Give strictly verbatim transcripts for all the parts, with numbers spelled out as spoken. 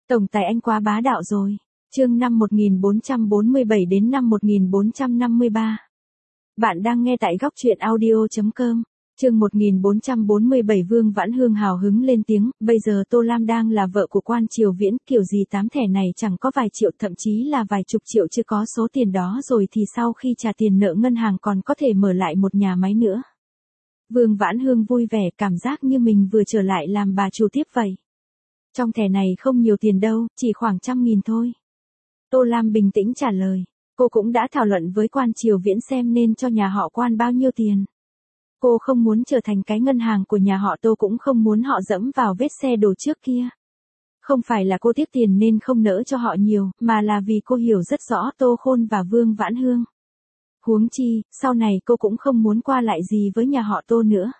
Tổng tài anh quá bá đạo rồi. Chương năm một nghìn bốn trăm bốn mươi bảy đến năm một nghìn bốn trăm năm mươi ba. Bạn đang nghe tại góc truyện audio chấm com. Chương một nghìn bốn trăm bốn mươi bảy. Vương Vãn Hương hào hứng lên tiếng, bây giờ Tô Lam đang là vợ của quan Triều Viễn, kiểu gì tám thẻ này chẳng có vài triệu, thậm chí là vài chục triệu, chưa có số tiền đó rồi thì sau khi trả tiền nợ ngân hàng còn có thể mở lại một nhà máy nữa. Vương Vãn Hương vui vẻ, cảm giác như mình vừa trở lại làm bà chủ tiếp vậy. Trong thẻ này không nhiều tiền đâu, chỉ khoảng trăm nghìn thôi. Tô Lam bình tĩnh trả lời, cô cũng đã thảo luận với quan Triều Viễn xem nên cho nhà họ quan bao nhiêu tiền. Cô không muốn trở thành cái ngân hàng của nhà họ Tô, cũng không muốn họ dẫm vào vết xe đổ trước kia. Không phải là cô tiếc tiền nên không nỡ cho họ nhiều, mà là vì cô hiểu rất rõ Tô Khôn và Vương Vãn Hương. Huống chi, sau này cô cũng không muốn qua lại gì với nhà họ Tô nữa.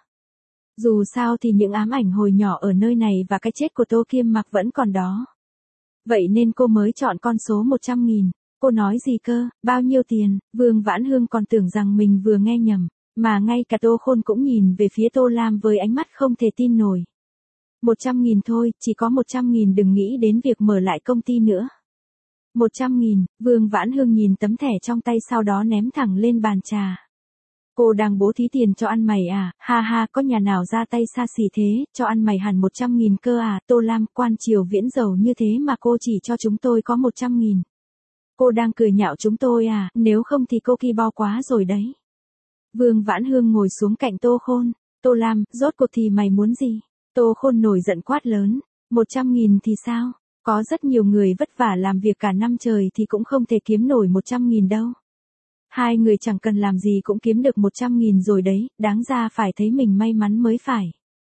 Dù sao thì những ám ảnh hồi nhỏ ở nơi này và cái chết của Tô Kiêm Mặc vẫn còn đó. Vậy nên cô mới chọn con số một trăm nghìn. Cô nói gì cơ, bao nhiêu tiền? Vương Vãn Hương còn tưởng rằng mình vừa nghe nhầm, mà ngay cả Tô Khôn cũng nhìn về phía Tô Lam với ánh mắt không thể tin nổi. một trăm nghìn thôi, chỉ có một trăm nghìn, đừng nghĩ đến việc mở lại công ty nữa. một trăm nghìn, Vương Vãn Hương nhìn tấm thẻ trong tay sau đó ném thẳng lên bàn trà. Cô đang bố thí tiền cho ăn mày à, ha ha, có nhà nào ra tay xa xỉ thế, cho ăn mày hẳn một trăm nghìn cơ à? Tô Lam, quan Triều Viễn giàu như thế mà cô chỉ cho chúng tôi có một trăm nghìn. Cô đang cười nhạo chúng tôi à, nếu không thì cô ki bo quá rồi đấy. Vương Vãn Hương ngồi xuống cạnh Tô Khôn. Tô Lam, rốt cuộc thì mày muốn gì? Tô Khôn nổi giận quát lớn, một trăm nghìn thì sao? Có rất nhiều người vất vả làm việc cả năm trời thì cũng không thể kiếm nổi một trăm nghìn đâu. Hai người chẳng cần làm gì cũng kiếm được một trăm nghìn rồi đấy, đáng ra phải thấy mình may mắn mới phải.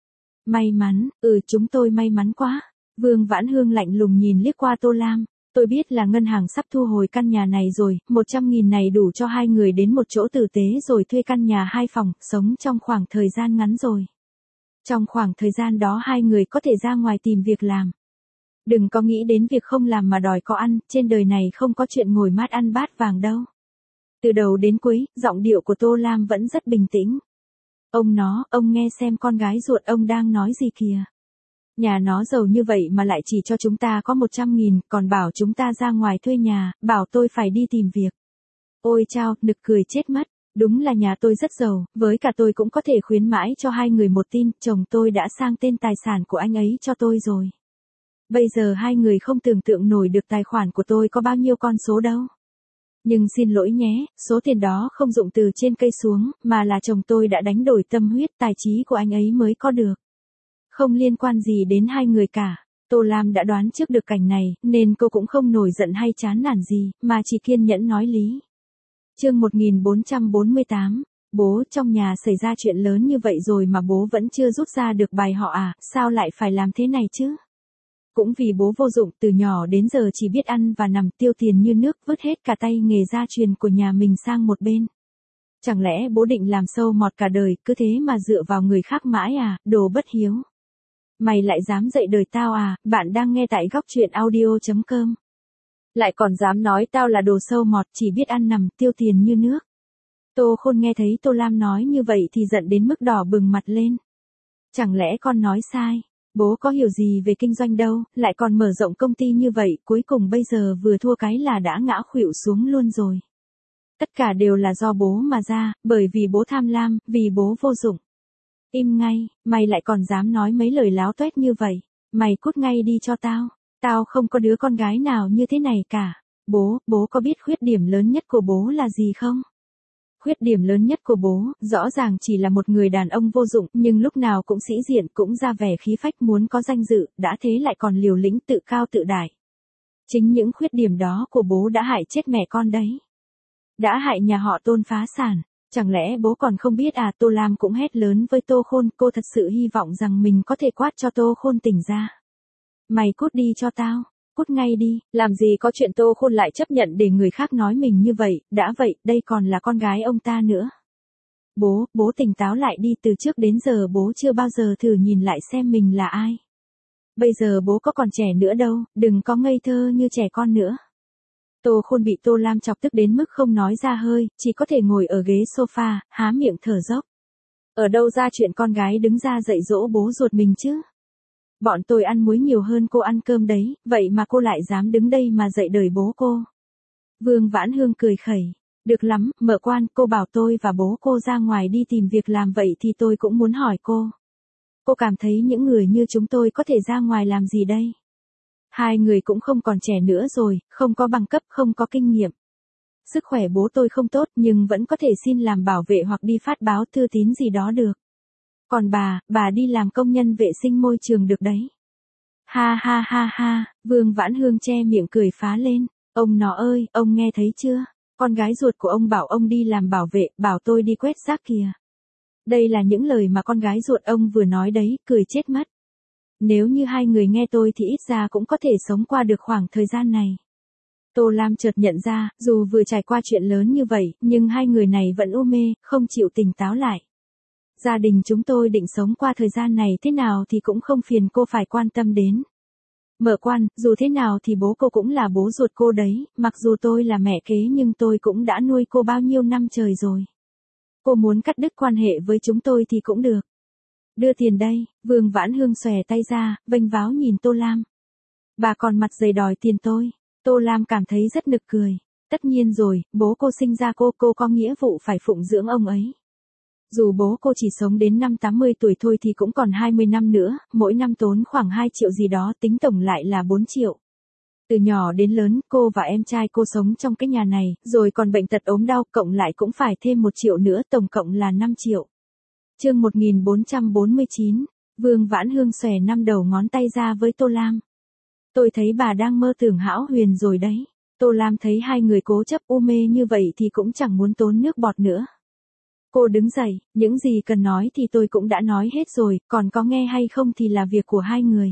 May mắn, ừ chúng tôi may mắn quá. Vương Vãn Hương lạnh lùng nhìn liếc qua Tô Lam. Tôi biết là ngân hàng sắp thu hồi căn nhà này rồi, một trăm nghìn này đủ cho hai người đến một chỗ tử tế rồi thuê căn nhà hai phòng, sống trong khoảng thời gian ngắn rồi. Trong khoảng thời gian đó hai người có thể ra ngoài tìm việc làm. Đừng có nghĩ đến việc không làm mà đòi có ăn, trên đời này không có chuyện ngồi mát ăn bát vàng đâu. Từ đầu đến cuối, giọng điệu của Tô Lam vẫn rất bình tĩnh. Ông nó, ông nghe xem con gái ruột ông đang nói gì kìa. Nhà nó giàu như vậy mà lại chỉ cho chúng ta có một trăm nghìn, còn bảo chúng ta ra ngoài thuê nhà, bảo tôi phải đi tìm việc. Ôi chao, nực cười chết mất. Đúng là nhà tôi rất giàu, với cả tôi cũng có thể khuyến mãi cho hai người một tin, chồng tôi đã sang tên tài sản của anh ấy cho tôi rồi. Bây giờ hai người không tưởng tượng nổi được tài khoản của tôi có bao nhiêu con số đâu. Nhưng xin lỗi nhé, số tiền đó không dụng từ trên cây xuống, mà là chồng tôi đã đánh đổi tâm huyết, tài trí của anh ấy mới có được. Không liên quan gì đến hai người cả. Tô Lam đã đoán trước được cảnh này, nên cô cũng không nổi giận hay chán nản gì, mà chỉ kiên nhẫn nói lý. Chương một nghìn bốn trăm bốn mươi tám. Bố, trong nhà xảy ra chuyện lớn như vậy rồi mà bố vẫn chưa rút ra được bài học à, sao lại phải làm thế này chứ? Cũng vì bố vô dụng, từ nhỏ đến giờ chỉ biết ăn và nằm, tiêu tiền như nước, vứt hết cả tay nghề gia truyền của nhà mình sang một bên. Chẳng lẽ bố định làm sâu mọt cả đời, cứ thế mà dựa vào người khác mãi à, đồ bất hiếu. Mày lại dám dạy đời tao à? Bạn đang nghe tại góc truyện audio chấm com. Lại còn dám nói tao là đồ sâu mọt, chỉ biết ăn nằm, tiêu tiền như nước. Tô Khôn nghe thấy Tô Lam nói như vậy thì giận đến mức đỏ bừng mặt lên. Chẳng lẽ con nói sai? Bố có hiểu gì về kinh doanh đâu, lại còn mở rộng công ty như vậy, cuối cùng bây giờ vừa thua cái là đã ngã khuỵu xuống luôn rồi. Tất cả đều là do bố mà ra, bởi vì bố tham lam, vì bố vô dụng. Im ngay, mày lại còn dám nói mấy lời láo tuét như vậy, mày cút ngay đi cho tao, tao không có đứa con gái nào như thế này cả. Bố, bố có biết khuyết điểm lớn nhất của bố là gì không? Khuyết điểm lớn nhất của bố, rõ ràng chỉ là một người đàn ông vô dụng, nhưng lúc nào cũng sĩ diện, cũng ra vẻ khí phách, muốn có danh dự, đã thế lại còn liều lĩnh, tự cao tự đại. Chính những khuyết điểm đó của bố đã hại chết mẹ con đấy. Đã hại nhà họ Tôn phá sản. Chẳng lẽ bố còn không biết à? Tô Lam cũng hét lớn với Tô Khôn, cô thật sự hy vọng rằng mình có thể quát cho Tô Khôn tỉnh ra. Mày cút đi cho tao, cút ngay đi, làm gì có chuyện Tô Khôn lại chấp nhận để người khác nói mình như vậy, đã vậy, đây còn là con gái ông ta nữa. Bố, bố tỉnh táo lại đi, từ trước đến giờ bố chưa bao giờ thử nhìn lại xem mình là ai. Bây giờ bố có còn trẻ nữa đâu, đừng có ngây thơ như trẻ con nữa. Tô Khôn bị Tô Lam chọc tức đến mức không nói ra hơi, chỉ có thể ngồi ở ghế sofa, há miệng thở dốc. Ở đâu ra chuyện con gái đứng ra dạy dỗ bố ruột mình chứ? Bọn tôi ăn muối nhiều hơn cô ăn cơm đấy, vậy mà cô lại dám đứng đây mà dạy đời bố cô. Vương Vãn Hương cười khẩy. Được lắm, mợ quan, cô bảo tôi và bố cô ra ngoài đi tìm việc làm vậy thì tôi cũng muốn hỏi cô. Cô cảm thấy những người như chúng tôi có thể ra ngoài làm gì đây? Hai người cũng không còn trẻ nữa rồi, không có bằng cấp, không có kinh nghiệm. Sức khỏe bố tôi không tốt nhưng vẫn có thể xin làm bảo vệ hoặc đi phát báo thư tín gì đó được. Còn bà, bà đi làm công nhân vệ sinh môi trường được đấy. Ha ha ha ha, Vương Vãn Hương che miệng cười phá lên. Ông nó ơi, ông nghe thấy chưa? Con gái ruột của ông bảo ông đi làm bảo vệ, bảo tôi đi quét rác kìa. Đây là những lời mà con gái ruột ông vừa nói đấy, cười chết mất. Nếu như hai người nghe tôi thì ít ra cũng có thể sống qua được khoảng thời gian này. Tô Lam chợt nhận ra, dù vừa trải qua chuyện lớn như vậy, nhưng hai người này vẫn u mê, không chịu tỉnh táo lại. Gia đình chúng tôi định sống qua thời gian này thế nào thì cũng không phiền cô phải quan tâm đến. Mợ quan, dù thế nào thì bố cô cũng là bố ruột cô đấy, mặc dù tôi là mẹ kế nhưng tôi cũng đã nuôi cô bao nhiêu năm trời rồi. Cô muốn cắt đứt quan hệ với chúng tôi thì cũng được. Đưa tiền đây, Vương Vãn Hương xòe tay ra, vênh váo nhìn Tô Lam. Bà còn mặt dày đòi tiền tôi. Tô Lam cảm thấy rất nực cười. Tất nhiên rồi, bố cô sinh ra cô, cô có nghĩa vụ phải phụng dưỡng ông ấy. Dù bố cô chỉ sống đến năm tám mươi tuổi thôi thì cũng còn hai mươi năm nữa, mỗi năm tốn khoảng hai triệu gì đó, tính tổng lại là bốn triệu. Từ nhỏ đến lớn, cô và em trai cô sống trong cái nhà này, rồi còn bệnh tật ốm đau, cộng lại cũng phải thêm một triệu nữa, tổng cộng là năm triệu. Chương một nghìn bốn trăm bốn mươi chín, Vương Vãn Hương xòe năm đầu ngón tay ra với Tô Lam. Tôi thấy bà đang mơ tưởng hão huyền rồi đấy. Tô Lam thấy hai người cố chấp u mê như vậy thì cũng chẳng muốn tốn nước bọt nữa. Cô đứng dậy, những gì cần nói thì tôi cũng đã nói hết rồi, còn có nghe hay không thì là việc của hai người.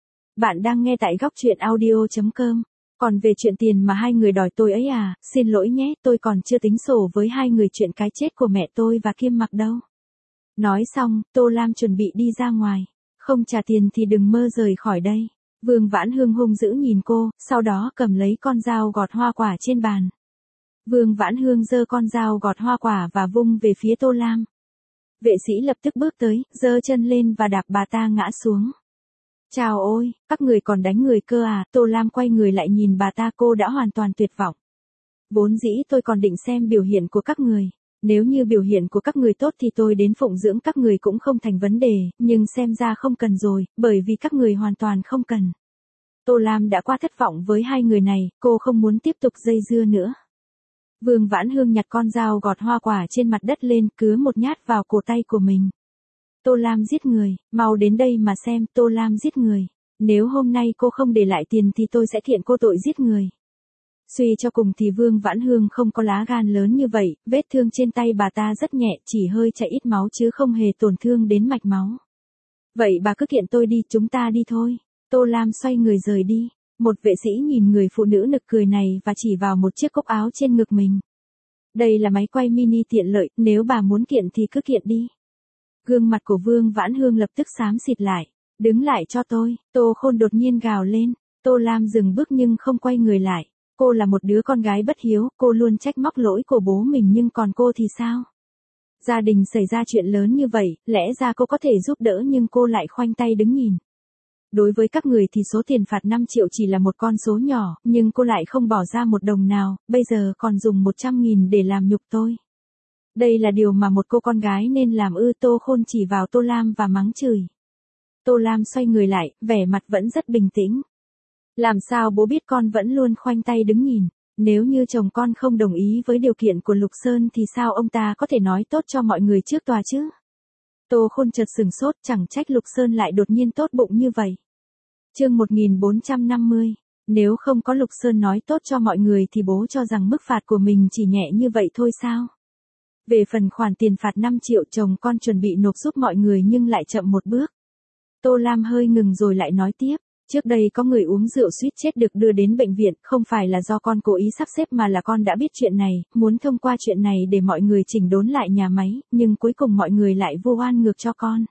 Bạn đang nghe tại góc truyện audio chấm com. Còn về chuyện tiền mà hai người đòi tôi ấy à, xin lỗi nhé, tôi còn chưa tính sổ với hai người chuyện cái chết của mẹ tôi và Kiêm Mặc đâu. Nói xong, Tô Lam chuẩn bị đi ra ngoài. Không trả tiền thì đừng mơ rời khỏi đây. Vương Vãn Hương hung dữ nhìn cô, sau đó cầm lấy con dao gọt hoa quả trên bàn. Vương Vãn Hương giơ con dao gọt hoa quả và vung về phía Tô Lam. Vệ sĩ lập tức bước tới, giơ chân lên và đạp bà ta ngã xuống. Chào ôi, các người còn đánh người cơ à? Tô Lam quay người lại nhìn bà ta, cô đã hoàn toàn tuyệt vọng. Vốn dĩ tôi còn định xem biểu hiện của các người. Nếu như biểu hiện của các người tốt thì tôi đến phụng dưỡng các người cũng không thành vấn đề, nhưng xem ra không cần rồi, bởi vì các người hoàn toàn không cần. Tô Lam đã quá thất vọng với hai người này, cô không muốn tiếp tục dây dưa nữa. Vương Vãn Hương nhặt con dao gọt hoa quả trên mặt đất lên, cứa một nhát vào cổ tay của mình. Tô Lam giết người, mau đến đây mà xem, Tô Lam giết người. Nếu hôm nay cô không để lại tiền thì tôi sẽ kiện cô tội giết người. Suy cho cùng thì Vương Vãn Hương không có lá gan lớn như vậy, vết thương trên tay bà ta rất nhẹ, chỉ hơi chảy ít máu chứ không hề tổn thương đến mạch máu. Vậy bà cứ kiện tôi đi, chúng ta đi thôi. Tô Lam xoay người rời đi. Một vệ sĩ nhìn người phụ nữ nực cười này và chỉ vào một chiếc cúc áo trên ngực mình. Đây là máy quay mini tiện lợi, nếu bà muốn kiện thì cứ kiện đi. Gương mặt của Vương Vãn Hương lập tức xám xịt lại. Đứng lại cho tôi, Tô Khôn đột nhiên gào lên. Tô Lam dừng bước nhưng không quay người lại. Cô là một đứa con gái bất hiếu, cô luôn trách móc lỗi của bố mình nhưng còn cô thì sao? Gia đình xảy ra chuyện lớn như vậy, lẽ ra cô có thể giúp đỡ nhưng cô lại khoanh tay đứng nhìn. Đối với các người thì số tiền phạt năm triệu chỉ là một con số nhỏ, nhưng cô lại không bỏ ra một đồng nào, bây giờ còn dùng một trăm nghìn để làm nhục tôi. Đây là điều mà một cô con gái nên làm ư? Tô Khôn chỉ vào Tô Lam và mắng chửi. Tô Lam xoay người lại, vẻ mặt vẫn rất bình tĩnh. Làm sao bố biết con vẫn luôn khoanh tay đứng nhìn? Nếu như chồng con không đồng ý với điều kiện của Lục Sơn thì sao ông ta có thể nói tốt cho mọi người trước tòa chứ? Tô Khôn chợt sừng sốt, chẳng trách Lục Sơn lại đột nhiên tốt bụng như vậy. Chương một nghìn bốn trăm năm mươi. Nếu không có Lục Sơn nói tốt cho mọi người thì bố cho rằng mức phạt của mình chỉ nhẹ như vậy thôi sao? Về phần khoản tiền phạt năm triệu, chồng con chuẩn bị nộp giúp mọi người nhưng lại chậm một bước. Tô Lam hơi ngừng rồi lại nói tiếp. Trước đây có người uống rượu suýt chết được đưa đến bệnh viện, không phải là do con cố ý sắp xếp mà là con đã biết chuyện này, muốn thông qua chuyện này để mọi người chỉnh đốn lại nhà máy, nhưng cuối cùng mọi người lại vu oan ngược cho con.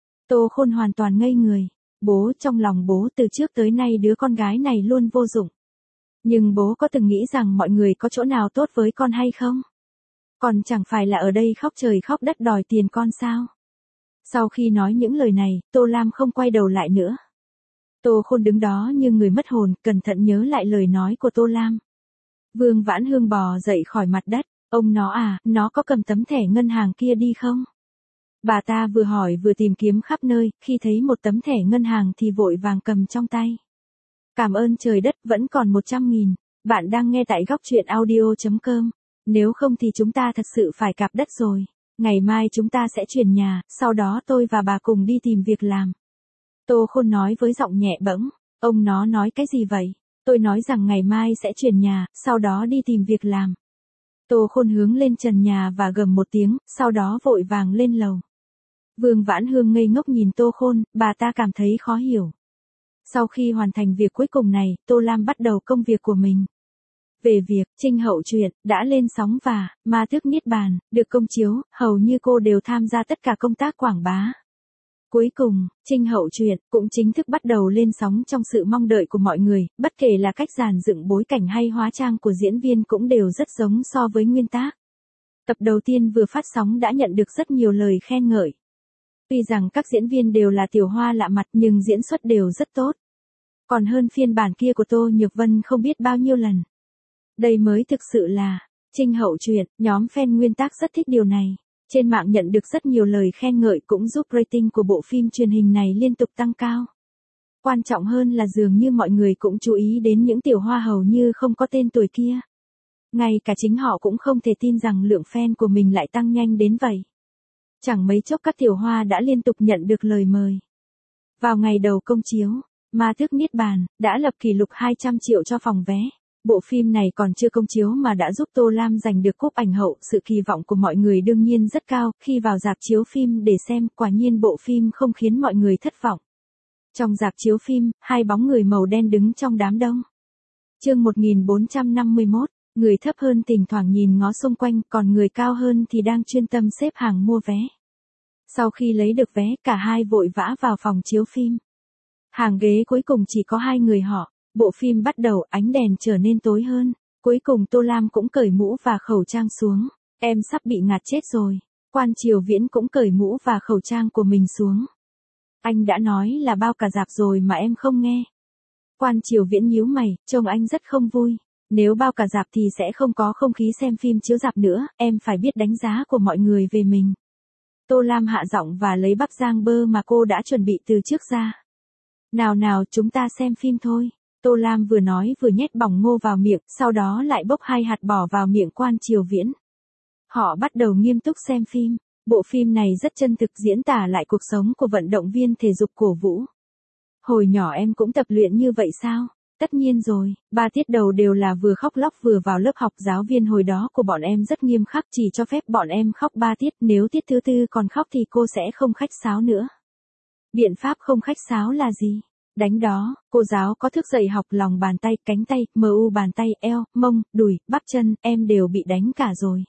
Tô Khôn hoàn toàn ngây người. Bố, trong lòng bố từ trước tới nay đứa con gái này luôn vô dụng. Nhưng bố có từng nghĩ rằng mọi người có chỗ nào tốt với con hay không? Còn chẳng phải là ở đây khóc trời khóc đất đòi tiền con sao? Sau khi nói những lời này, Tô Lam không quay đầu lại nữa. Tô Khôn đứng đó như người mất hồn, cẩn thận nhớ lại lời nói của Tô Lam. Vương Vãn Hương bò dậy khỏi mặt đất, ông nó à, nó có cầm tấm thẻ ngân hàng kia đi không? Bà ta vừa hỏi vừa tìm kiếm khắp nơi, khi thấy một tấm thẻ ngân hàng thì vội vàng cầm trong tay. Cảm ơn trời đất, vẫn còn một trăm nghìn. Bạn đang nghe tại góc truyện audio chấm com. Nếu không thì chúng ta thật sự phải cạp đất rồi. Ngày mai chúng ta sẽ chuyển nhà, sau đó tôi và bà cùng đi tìm việc làm. Tô Khôn nói với giọng nhẹ bẫng. Ông nó nói cái gì vậy? Tôi nói rằng ngày mai sẽ chuyển nhà, sau đó đi tìm việc làm. Tô Khôn hướng lên trần nhà và gầm một tiếng, sau đó vội vàng lên lầu. Vương Vãn Hương ngây ngốc nhìn Tô Khôn, bà ta cảm thấy khó hiểu. Sau khi hoàn thành việc cuối cùng này, Tô Lam bắt đầu công việc của mình. Về việc Trinh Hậu Truyện đã lên sóng và Ma Tước Niết Bàn được công chiếu, hầu như cô đều tham gia tất cả công tác quảng bá. Cuối cùng, Trinh Hậu Truyện cũng chính thức bắt đầu lên sóng trong sự mong đợi của mọi người, bất kể là cách dàn dựng bối cảnh hay hóa trang của diễn viên cũng đều rất giống so với nguyên tác. Tập đầu tiên vừa phát sóng đã nhận được rất nhiều lời khen ngợi. Tuy rằng các diễn viên đều là tiểu hoa lạ mặt nhưng diễn xuất đều rất tốt. Còn hơn phiên bản kia của Tô Nhược Vân không biết bao nhiêu lần. Đây mới thực sự là Trinh Hậu Truyện, nhóm fan nguyên tác rất thích điều này. Trên mạng nhận được rất nhiều lời khen ngợi cũng giúp rating của bộ phim truyền hình này liên tục tăng cao. Quan trọng hơn là dường như mọi người cũng chú ý đến những tiểu hoa hầu như không có tên tuổi kia. Ngay cả chính họ cũng không thể tin rằng lượng fan của mình lại tăng nhanh đến vậy. Chẳng mấy chốc các tiểu hoa đã liên tục nhận được lời mời. Vào ngày đầu công chiếu, Ma Tước Niết Bàn đã lập kỷ lục hai trăm triệu cho phòng vé. Bộ phim này còn chưa công chiếu mà đã giúp Tô Lam giành được cúp ảnh hậu, sự kỳ vọng của mọi người đương nhiên rất cao, khi vào rạp chiếu phim để xem, quả nhiên bộ phim không khiến mọi người thất vọng. Trong rạp chiếu phim, hai bóng người màu đen đứng trong đám đông. Chương một nghìn bốn trăm năm mươi mốt, người thấp hơn thỉnh thoảng nhìn ngó xung quanh, còn người cao hơn thì đang chuyên tâm xếp hàng mua vé. Sau khi lấy được vé, cả hai vội vã vào phòng chiếu phim. Hàng ghế cuối cùng chỉ có hai người họ. Bộ phim bắt đầu, ánh đèn trở nên tối hơn. Cuối cùng Tô Lam cũng cởi mũ và khẩu trang xuống. Em sắp bị ngạt chết rồi. Quan Triều Viễn cũng cởi mũ và khẩu trang của mình xuống. Anh đã nói là bao cả rạp rồi mà em không nghe. Quan Triều Viễn nhíu mày, trông anh rất không vui. Nếu bao cả rạp thì sẽ không có không khí xem phim chiếu rạp nữa, em phải biết đánh giá của mọi người về mình. Tô Lam hạ giọng và lấy bắp rang bơ mà cô đã chuẩn bị từ trước ra. Nào nào, chúng ta xem phim thôi. Tô Lam vừa nói vừa nhét bỏng ngô vào miệng, sau đó lại bốc hai hạt bỏ vào miệng Quan Triều Viễn. Họ bắt đầu nghiêm túc xem phim. Bộ phim này rất chân thực diễn tả lại cuộc sống của vận động viên thể dục cổ vũ. Hồi nhỏ em cũng tập luyện như vậy sao? Tất nhiên rồi, ba tiết đầu đều là vừa khóc lóc vừa vào lớp học, giáo viên hồi đó của bọn em rất nghiêm khắc, chỉ cho phép bọn em khóc ba tiết, nếu tiết thứ tư còn khóc thì cô sẽ không khách sáo nữa. Biện pháp không khách sáo là gì? Đánh đó, cô giáo có thức dậy học lòng bàn tay, cánh tay, mu bàn tay, eo, mông, đùi, bắp chân, em đều bị đánh cả rồi.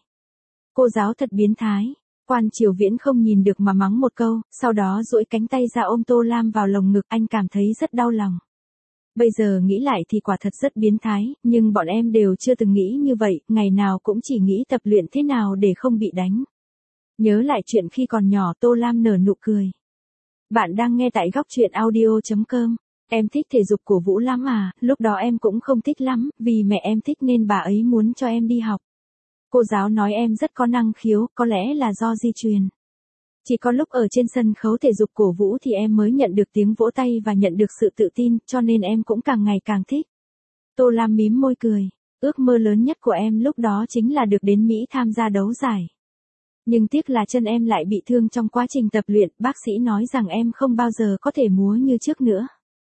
Cô giáo thật biến thái. Quan Triều Viễn không nhìn được mà mắng một câu, sau đó duỗi cánh tay ra ôm Tô Lam vào lồng ngực, anh cảm thấy rất đau lòng. Bây giờ nghĩ lại thì quả thật rất biến thái, nhưng bọn em đều chưa từng nghĩ như vậy, ngày nào cũng chỉ nghĩ tập luyện thế nào để không bị đánh. Nhớ lại chuyện khi còn nhỏ, Tô Lam nở nụ cười. Bạn đang nghe tại góc truyện audio chấm com. Em thích thể dục cổ vũ lắm à, lúc đó em cũng không thích lắm, vì mẹ em thích nên bà ấy muốn cho em đi học. Cô giáo nói em rất có năng khiếu, có lẽ là do di truyền. Chỉ có lúc ở trên sân khấu thể dục cổ vũ thì em mới nhận được tiếng vỗ tay và nhận được sự tự tin, cho nên em cũng càng ngày càng thích. Tô Lam mím môi cười, ước mơ lớn nhất của em lúc đó chính là được đến Mỹ tham gia đấu giải. Nhưng tiếc là chân em lại bị thương trong quá trình tập luyện, bác sĩ nói rằng em không bao giờ có thể múa như trước nữa.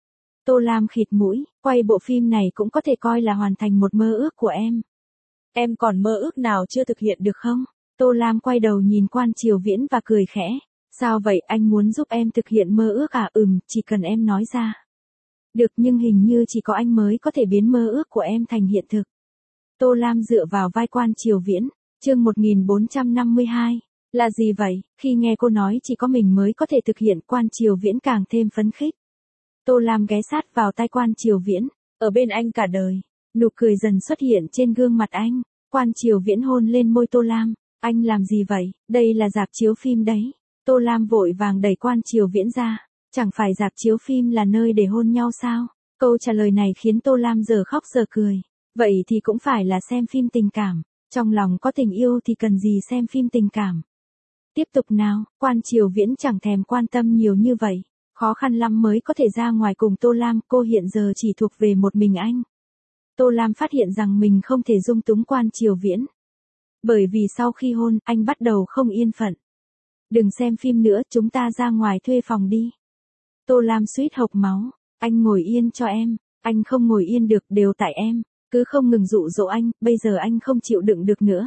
Tô Lam khịt mũi, quay bộ phim này cũng có thể coi là hoàn thành một mơ ước của em. Em còn mơ ước nào chưa thực hiện được không? Tô Lam quay đầu nhìn Quan Triều Viễn và cười khẽ. Sao vậy, anh muốn giúp em thực hiện mơ ước à? Ừm, chỉ cần em nói ra. Được, nhưng hình như chỉ có anh mới có thể biến mơ ước của em thành hiện thực. Tô Lam dựa vào vai Quan Triều Viễn. Chương một nghìn bốn trăm năm mươi hai. Là gì vậy? Khi nghe cô nói chỉ có mình mới có thể thực hiện, Quan Triều Viễn càng thêm phấn khích. Tô Lam ghé sát vào tai Quan Triều Viễn. Ở bên anh cả đời. Nụ cười dần xuất hiện trên gương mặt anh. Quan Triều Viễn hôn lên môi Tô Lam. Anh làm gì vậy? Đây là rạp chiếu phim đấy. Tô Lam vội vàng đẩy Quan Triều Viễn ra. Chẳng phải rạp chiếu phim là nơi để hôn nhau sao? Câu trả lời này khiến Tô Lam giờ khóc giờ cười. Vậy thì cũng phải là xem phim tình cảm. Trong lòng có tình yêu thì cần gì xem phim tình cảm. Tiếp tục nào, Quan Triều Viễn chẳng thèm quan tâm nhiều như vậy. Khó khăn lắm mới có thể ra ngoài cùng Tô Lam, cô hiện giờ chỉ thuộc về một mình anh. Tô Lam phát hiện rằng mình không thể dung túng Quan Triều Viễn. Bởi vì sau khi hôn, anh bắt đầu không yên phận. Đừng xem phim nữa, chúng ta ra ngoài thuê phòng đi. Tô Lam suýt hộc máu. Anh ngồi yên cho em. Anh không ngồi yên được, đều tại em. Cứ không ngừng dụ dỗ anh, bây giờ anh không chịu đựng được nữa.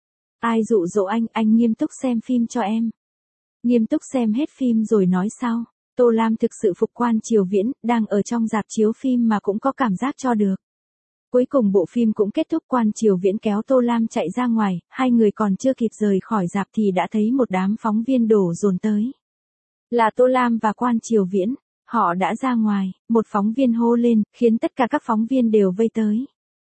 Ai dụ dỗ anh, anh nghiêm túc xem phim cho em. Nghiêm túc xem hết phim rồi nói sau. Tô Lam thực sự phục Quan Triều Viễn, đang ở trong rạp chiếu phim mà cũng có cảm giác cho được. Cuối cùng bộ phim cũng kết thúc, Quan Triều Viễn kéo Tô Lam chạy ra ngoài, hai người còn chưa kịp rời khỏi rạp thì đã thấy một đám phóng viên đổ dồn tới. Là Tô Lam và Quan Triều Viễn, họ đã ra ngoài, một phóng viên hô lên, khiến tất cả các phóng viên đều vây tới.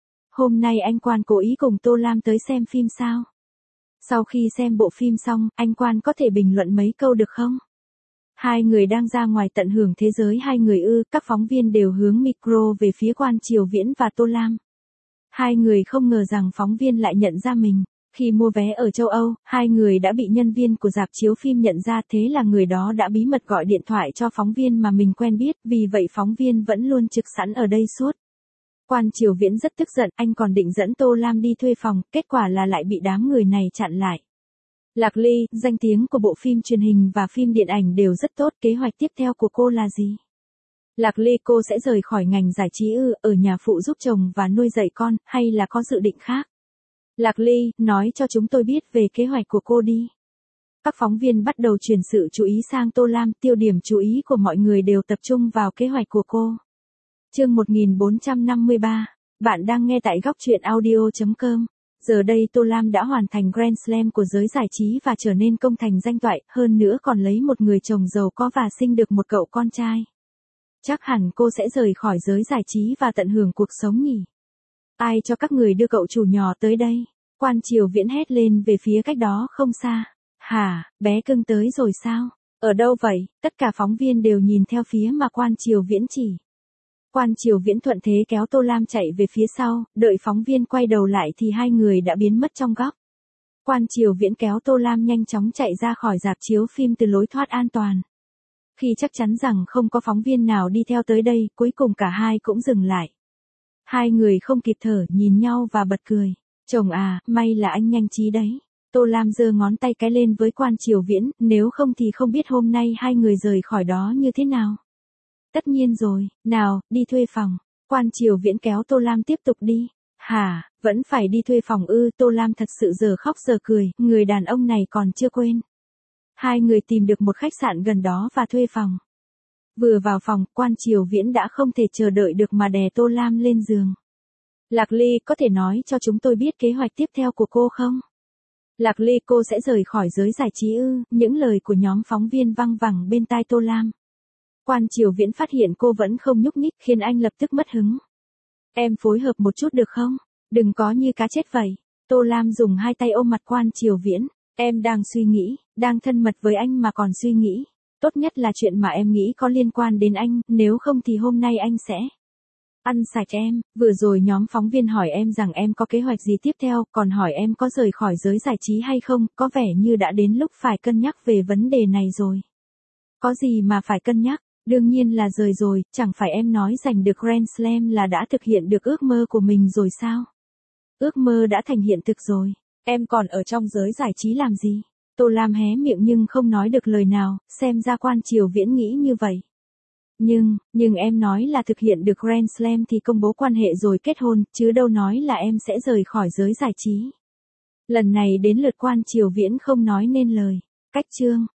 Hôm nay anh Quan cố ý cùng Tô Lam tới xem phim sao? Sau khi xem bộ phim xong, anh Quan có thể bình luận mấy câu được không? Hai người đang ra ngoài tận hưởng thế giới hai người ư, các phóng viên đều hướng micro về phía Quan Triều Viễn và Tô Lam. Hai người không ngờ rằng phóng viên lại nhận ra mình. Khi mua vé ở châu Âu, hai người đã bị nhân viên của rạp chiếu phim nhận ra, thế là người đó đã bí mật gọi điện thoại cho phóng viên mà mình quen biết, vì vậy phóng viên vẫn luôn trực sẵn ở đây suốt. Quan Triều Viễn rất tức giận, anh còn định dẫn Tô Lam đi thuê phòng, kết quả là lại bị đám người này chặn lại. Lạc Ly, danh tiếng của bộ phim truyền hình và phim điện ảnh đều rất tốt, kế hoạch tiếp theo của cô là gì? Lạc Ly, cô sẽ rời khỏi ngành giải trí ư, ở nhà phụ giúp chồng và nuôi dạy con, hay là có dự định khác? Lạc Ly, nói cho chúng tôi biết về kế hoạch của cô đi. Các phóng viên bắt đầu chuyển sự chú ý sang Tô Lam, tiêu điểm chú ý của mọi người đều tập trung vào kế hoạch của cô. Chương một nghìn bốn trăm năm mươi ba, bạn đang nghe tại góc truyện audio chấm com. Giờ đây Tô Lam đã hoàn thành Grand Slam của giới giải trí và trở nên công thành danh toại, hơn nữa còn lấy một người chồng giàu có và sinh được một cậu con trai. Chắc hẳn cô sẽ rời khỏi giới giải trí và tận hưởng cuộc sống nhỉ. Ai cho các người đưa cậu chủ nhỏ tới đây? Quan Triều Viễn hét lên về phía cách đó không xa. Hả, bé cưng tới rồi sao? Ở đâu vậy? Tất cả phóng viên đều nhìn theo phía mà Quan Triều Viễn chỉ. Quan Triều Viễn thuận thế kéo Tô Lam chạy về phía sau, đợi phóng viên quay đầu lại thì hai người đã biến mất trong góc. Quan Triều Viễn kéo Tô Lam nhanh chóng chạy ra khỏi rạp chiếu phim từ lối thoát an toàn. Khi chắc chắn rằng không có phóng viên nào đi theo tới đây, cuối cùng cả hai cũng dừng lại. Hai người không kịp thở, nhìn nhau và bật cười. Chồng à, may là anh nhanh trí đấy. Tô Lam giơ ngón tay cái lên với Quan Triều Viễn, nếu không thì không biết hôm nay hai người rời khỏi đó như thế nào. Tất nhiên rồi, nào, đi thuê phòng. Quan Triều Viễn kéo Tô Lam tiếp tục đi. Hả, vẫn phải đi thuê phòng ư? Tô Lam thật sự giờ khóc giờ cười, người đàn ông này còn chưa quên. Hai người tìm được một khách sạn gần đó và thuê phòng. Vừa vào phòng, Quan Triều Viễn đã không thể chờ đợi được mà đè Tô Lam lên giường. Lạc Ly, có thể nói cho chúng tôi biết kế hoạch tiếp theo của cô không? Lạc Ly, cô sẽ rời khỏi giới giải trí ư? Những lời của nhóm phóng viên văng vẳng bên tai Tô Lam. Quan Triều Viễn phát hiện cô vẫn không nhúc nhích, khiến anh lập tức mất hứng. Em phối hợp một chút được không? Đừng có như cá chết vậy. Tô Lam dùng hai tay ôm mặt Quan Triều Viễn. Em đang suy nghĩ, đang thân mật với anh mà còn suy nghĩ. Tốt nhất là chuyện mà em nghĩ có liên quan đến anh, nếu không thì hôm nay anh sẽ ăn sạch em. Vừa rồi nhóm phóng viên hỏi em rằng em có kế hoạch gì tiếp theo, còn hỏi em có rời khỏi giới giải trí hay không, có vẻ như đã đến lúc phải cân nhắc về vấn đề này rồi. Có gì mà phải cân nhắc? Đương nhiên là rời rồi, chẳng phải em nói giành được Grand Slam là đã thực hiện được ước mơ của mình rồi sao? Ước mơ đã thành hiện thực rồi, em còn ở trong giới giải trí làm gì? Tô Lam hé miệng nhưng không nói được lời nào, xem ra Quan Triều Viễn nghĩ như vậy. Nhưng, nhưng em nói là thực hiện được Grand Slam thì công bố quan hệ rồi kết hôn, chứ đâu nói là em sẽ rời khỏi giới giải trí. Lần này đến lượt Quan Triều Viễn không nói nên lời. Cách chương